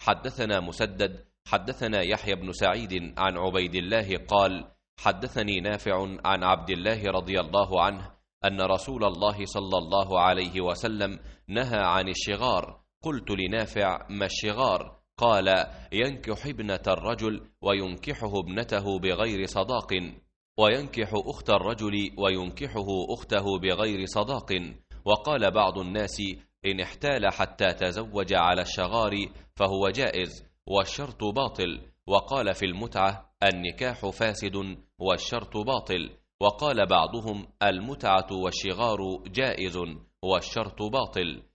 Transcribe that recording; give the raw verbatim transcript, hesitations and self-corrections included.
حدثنا مسدد حدثنا يحيى بن سعيد عن عبيد الله قال حدثني نافع عن عبد الله رضي الله عنه أن رسول الله صلى الله عليه وسلم نهى عن الشغار. قلت لنافع: ما الشغار؟ قال: ينكح ابنة الرجل وينكحه ابنته بغير صداق، وينكح أخت الرجل وينكحه أخته بغير صداق. وقال بعض الناس: إن احتال حتى تزوج على الشغار فهو جائز والشرط باطل. وقال في المتعة: النكاح فاسد والشرط باطل. وقال بعضهم: المتعة والشغار جائز والشرط باطل.